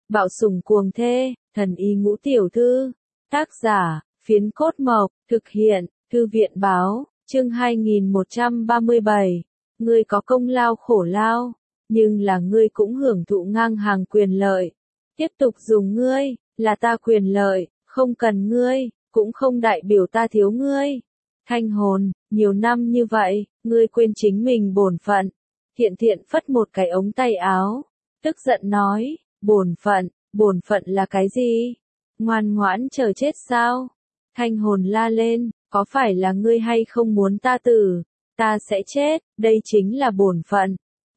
Bạo sủng cuồng thê, thần y ngũ tiểu thư. Tác giả, Phiến Cốt Mộc, thực hiện, Thư viện báo, chương 2137. Ngươi có công lao khổ lao, nhưng là ngươi cũng hưởng thụ ngang hàng quyền lợi. Tiếp tục dùng ngươi, là ta quyền lợi, không cần ngươi, cũng không đại biểu ta thiếu ngươi. Thanh hồn, nhiều năm như vậy, ngươi quên chính mình bổn phận. Thiện thiện phất một cái ống tay áo, tức giận nói, bổn phận là cái gì? Ngoan ngoãn chờ chết sao? Thanh hồn la lên, có phải là ngươi hay không muốn ta tử? Ta sẽ chết, đây chính là bổn phận.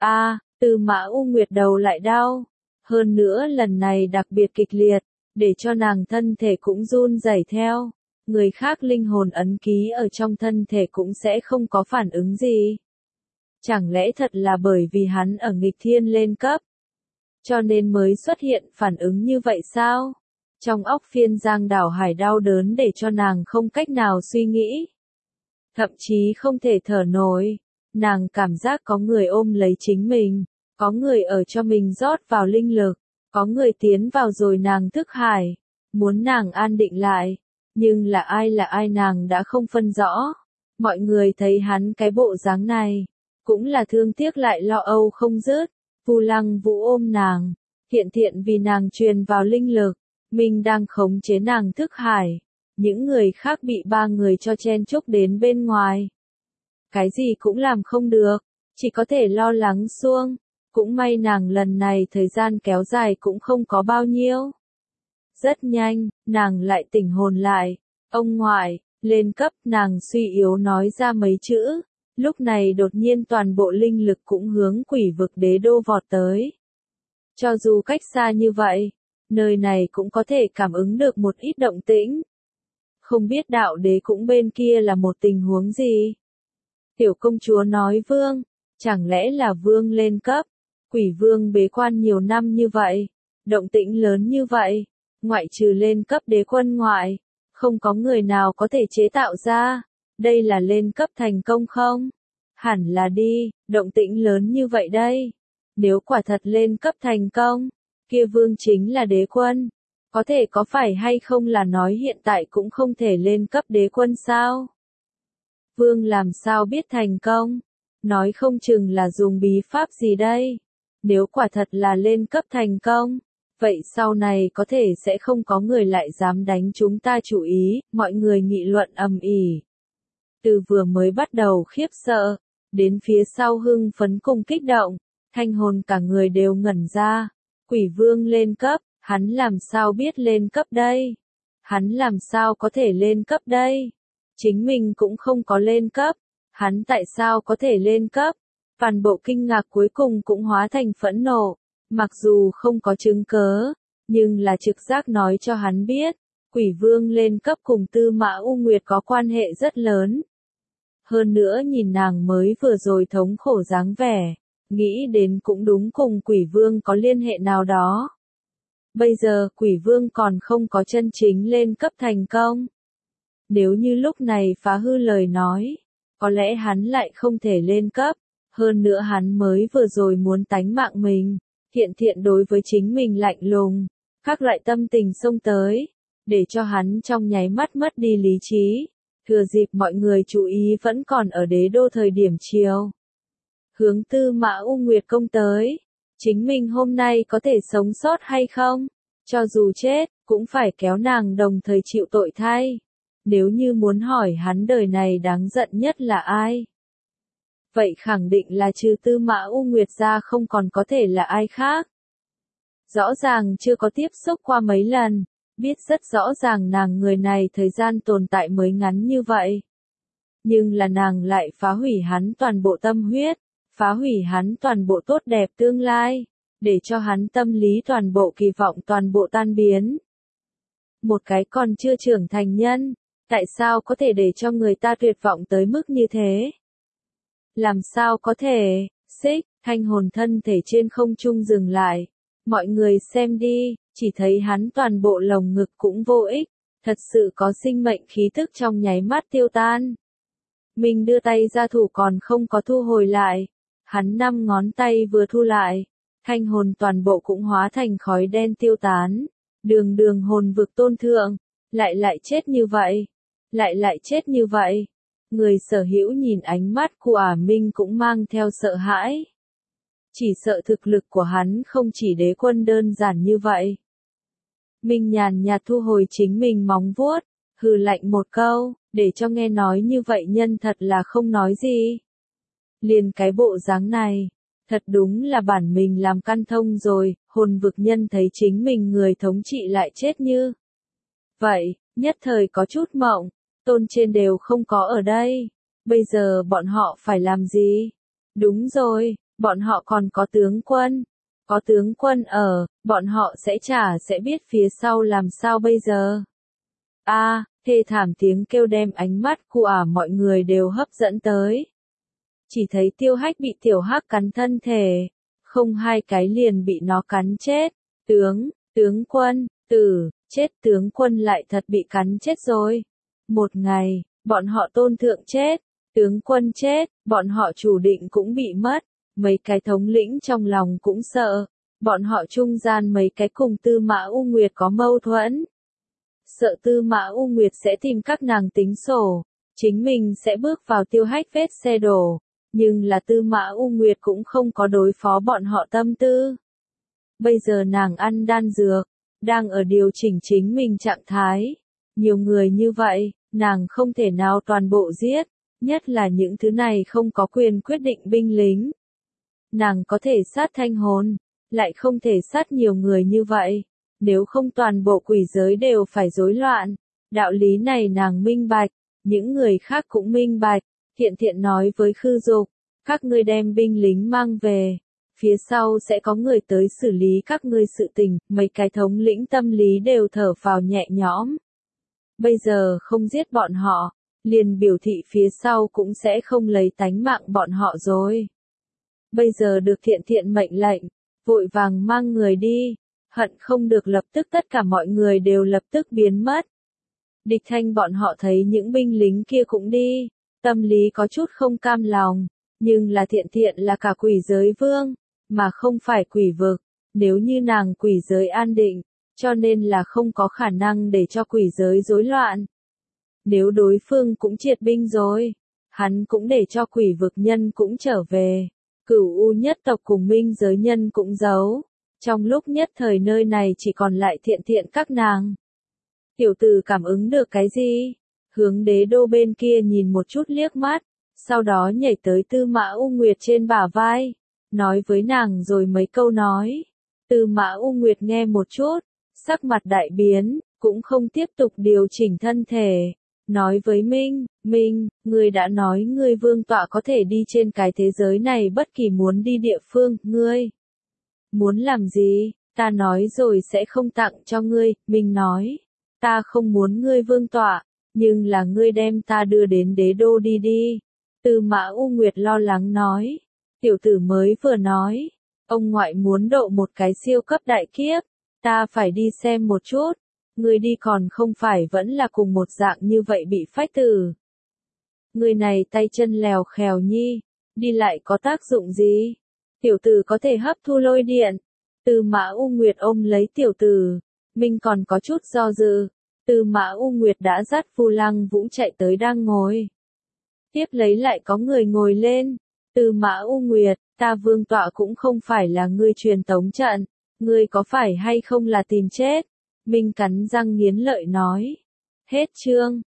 Tư Mã U Nguyệt đầu lại đau. Hơn nữa lần này đặc biệt kịch liệt, để cho nàng thân thể cũng run rẩy theo. Người khác linh hồn ấn ký ở trong thân thể cũng sẽ không có phản ứng gì. Chẳng lẽ thật là bởi vì hắn ở nghịch thiên lên cấp, cho nên mới xuất hiện phản ứng như vậy sao? Trong óc phiên giang đảo hải đau đớn để cho nàng không cách nào suy nghĩ. Thậm chí không thể thở nổi. Nàng cảm giác có người ôm lấy chính mình, có người ở cho mình rót vào linh lực, có người tiến vào rồi nàng thức hải, muốn nàng an định lại. Nhưng là ai nàng đã không phân rõ. Mọi người thấy hắn cái bộ dáng này, cũng là thương tiếc lại lo âu không dứt. Vu Lăng Vũ ôm nàng, thiện thiện vì nàng truyền vào linh lực, mình đang khống chế nàng thức hải. Những người khác bị ba người cho chen chúc đến bên ngoài. Cái gì cũng làm không được, chỉ có thể lo lắng xuông. Cũng may nàng lần này thời gian kéo dài cũng không có bao nhiêu. Rất nhanh, nàng lại tỉnh hồn lại. Ông ngoại, lên cấp, nàng suy yếu nói ra mấy chữ. Lúc này đột nhiên toàn bộ linh lực cũng hướng quỷ vực đế đô vọt tới. Cho dù cách xa như vậy, nơi này cũng có thể cảm ứng được một ít động tĩnh. Không biết đạo đế cũng bên kia là một tình huống gì? Tiểu công chúa nói vương, chẳng lẽ là vương lên cấp? Quỷ vương bế quan nhiều năm như vậy, động tĩnh lớn như vậy, ngoại trừ lên cấp đế quân ngoại, không có người nào có thể chế tạo ra. Đây là lên cấp thành công không? Hẳn là đi, động tĩnh lớn như vậy đây. Nếu quả thật lên cấp thành công, kia vương chính là đế quân. Có thể có phải hay không là nói hiện tại cũng không thể lên cấp đế quân sao? Vương làm sao biết thành công? Nói không chừng là dùng bí pháp gì đây? Nếu quả thật là lên cấp thành công, vậy sau này có thể sẽ không có người lại dám đánh chúng ta chủ ý, mọi người nghị luận ầm ĩ. Từ vừa mới bắt đầu khiếp sợ, đến phía sau hưng phấn cùng kích động, thanh hồn cả người đều ngẩn ra. Quỷ vương lên cấp, hắn làm sao biết lên cấp đây? Hắn làm sao có thể lên cấp đây? Chính mình cũng không có lên cấp, hắn tại sao có thể lên cấp? Toàn bộ kinh ngạc cuối cùng cũng hóa thành phẫn nộ, mặc dù không có chứng cớ, nhưng là trực giác nói cho hắn biết, quỷ vương lên cấp cùng Tư Mã U Nguyệt có quan hệ rất lớn. Hơn nữa nhìn nàng mới vừa rồi thống khổ dáng vẻ, nghĩ đến cũng đúng cùng quỷ vương có liên hệ nào đó. Bây giờ quỷ vương còn không có chân chính lên cấp thành công. Nếu như lúc này phá hư lời nói, có lẽ hắn lại không thể lên cấp. Hơn nữa hắn mới vừa rồi muốn tánh mạng mình, thiện thiện đối với chính mình lạnh lùng, các loại tâm tình xông tới, để cho hắn trong nháy mắt mất đi lý trí. Thừa dịp mọi người chú ý vẫn còn ở đế đô thời điểm chiều, hướng Tư Mã U Nguyệt công tới. Chính mình hôm nay có thể sống sót hay không? Cho dù chết, cũng phải kéo nàng đồng thời chịu tội thay. Nếu như muốn hỏi hắn đời này đáng giận nhất là ai? Vậy khẳng định là trừ Tư Mã U Nguyệt ra không còn có thể là ai khác. Rõ ràng chưa có tiếp xúc qua mấy lần, biết rất rõ ràng nàng người này thời gian tồn tại mới ngắn như vậy. Nhưng là nàng lại phá hủy hắn toàn bộ tâm huyết, phá hủy hắn toàn bộ tốt đẹp tương lai, để cho hắn tâm lý toàn bộ kỳ vọng toàn bộ tan biến. Một cái còn chưa trưởng thành nhân, tại sao có thể để cho người ta tuyệt vọng tới mức như thế? Làm sao có thể? Xích, thanh hồn thân thể trên không trung dừng lại. Mọi người xem đi, chỉ thấy hắn toàn bộ lồng ngực cũng vô ích, thật sự có sinh mệnh khí tức trong nháy mắt tiêu tan. Mình đưa tay ra thủ còn không có thu hồi lại. Hắn 5 ngón tay vừa thu lại, thanh hồn toàn bộ cũng hóa thành khói đen tiêu tán. Đường đường hồn vực tôn thượng, lại chết như vậy, lại chết như vậy. Người sở hữu nhìn ánh mắt của Ả Minh cũng mang theo sợ hãi. Chỉ sợ thực lực của hắn không chỉ đế quân đơn giản như vậy. Minh nhàn nhạt thu hồi chính mình móng vuốt, hừ lạnh một câu, để cho nghe nói như vậy nhân thật là không nói gì. Liền cái bộ dáng này, thật đúng là bản mình làm căn thông rồi, hồn vực nhân thấy chính mình người thống trị lại chết như vậy, nhất thời có chút mộng, tôn trên đều không có ở đây, bây giờ bọn họ phải làm gì? Đúng rồi, bọn họ còn có tướng quân. Có tướng quân ở, bọn họ sẽ biết phía sau làm sao bây giờ. Thê thảm tiếng kêu đem ánh mắt của mọi người đều hấp dẫn tới. Chỉ thấy Tiêu Hách bị tiểu hắc cắn thân thể, không hai cái liền bị nó cắn chết. Tướng quân, chết tướng quân lại thật bị cắn chết rồi. Một ngày, bọn họ tôn thượng chết, tướng quân chết, bọn họ chủ định cũng bị mất. Mấy cái thống lĩnh trong lòng cũng sợ, bọn họ trung gian mấy cái cùng Tư Mã U Nguyệt có mâu thuẫn. Sợ Tư Mã U Nguyệt sẽ tìm các nàng tính sổ, chính mình sẽ bước vào Tiêu Hách vết xe đổ, nhưng là Tư Mã U Nguyệt cũng không có đối phó bọn họ tâm tư. Bây giờ nàng ăn đan dược, đang ở điều chỉnh chính mình trạng thái. Nhiều người như vậy, nàng không thể nào toàn bộ giết, nhất là những thứ này không có quyền quyết định binh lính. Nàng có thể sát thanh hồn, lại không thể sát nhiều người như vậy, nếu không toàn bộ quỷ giới đều phải rối loạn. Đạo lý này nàng minh bạch, những người khác cũng minh bạch. Thiện nói với Khư Dục, các ngươi đem binh lính mang về, phía sau sẽ có người tới xử lý các ngươi sự tình. Mấy cái thống lĩnh tâm lý đều thở phào nhẹ nhõm. Bây giờ không giết bọn họ, liền biểu thị phía sau cũng sẽ không lấy tánh mạng bọn họ rồi. Bây giờ được thiện mệnh lệnh, vội vàng mang người đi, hận không được lập tức tất cả mọi người đều lập tức biến mất. Địch Thanh bọn họ thấy những binh lính kia cũng đi, tâm lý có chút không cam lòng, nhưng là thiện là cả quỷ giới vương, mà không phải quỷ vực, nếu như nàng quỷ giới an định, cho nên là không có khả năng để cho quỷ giới rối loạn. Nếu đối phương cũng triệt binh rồi, hắn cũng để cho quỷ vực nhân cũng trở về. Cửu U nhất tộc cùng minh giới nhân cũng giấu. Trong lúc nhất thời nơi này chỉ còn lại thiện các nàng. Tiểu tử cảm ứng được cái gì? Hướng đế đô bên kia nhìn một chút liếc mắt, sau đó nhảy tới Tư Mã U Nguyệt trên bả vai, nói với nàng rồi mấy câu nói. Tư Mã U Nguyệt nghe một chút, sắc mặt đại biến, cũng không tiếp tục điều chỉnh thân thể. Nói với Minh, ngươi đã nói ngươi vương tọa có thể đi trên cái thế giới này bất kỳ muốn đi địa phương, ngươi muốn làm gì, ta nói rồi sẽ không tặng cho ngươi. Minh nói, ta không muốn ngươi vương tọa, nhưng là ngươi đem ta đưa đến đế đô đi. Tư Mã U Nguyệt lo lắng nói, tiểu tử mới vừa nói, ông ngoại muốn độ một cái siêu cấp đại kiếp, ta phải đi xem một chút. Người đi còn không phải vẫn là cùng một dạng như vậy bị phách tử. Người này tay chân lèo khèo nhi, đi lại có tác dụng gì? Tiểu tử có thể hấp thu lôi điện. Tư Mã U Nguyệt ôm lấy tiểu tử, Minh còn có chút do dự. Tư Mã U Nguyệt đã dắt Vu Lăng Vũ chạy tới đang ngồi. Tiếp lấy lại có người ngồi lên. Tư Mã U Nguyệt, ta vương tọa cũng không phải là ngươi truyền tống trận, ngươi có phải hay không là tìm chết? Minh cắn răng nghiến lợi nói. Hết chương.